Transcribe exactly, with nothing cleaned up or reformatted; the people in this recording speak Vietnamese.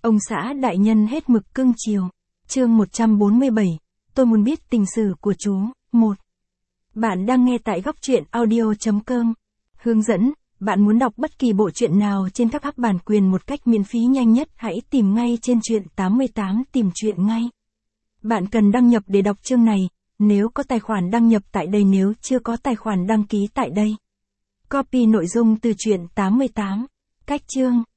Ông xã đại nhân hết mực cưng chiều. Chương một trăm bốn mươi bảy. Tôi muốn biết tình sử của chú. một. Bạn đang nghe tại góc truyện audio chấm com. Hướng dẫn, bạn muốn đọc bất kỳ bộ truyện nào trên các app bản quyền một cách miễn phí nhanh nhất, hãy tìm ngay trên truyện tám mươi tám tìm truyện ngay. Bạn cần đăng nhập để đọc chương này, nếu có tài khoản đăng nhập tại đây, nếu chưa có tài khoản đăng ký tại đây. Copy nội dung từ truyện tám mươi tám. Cách chương.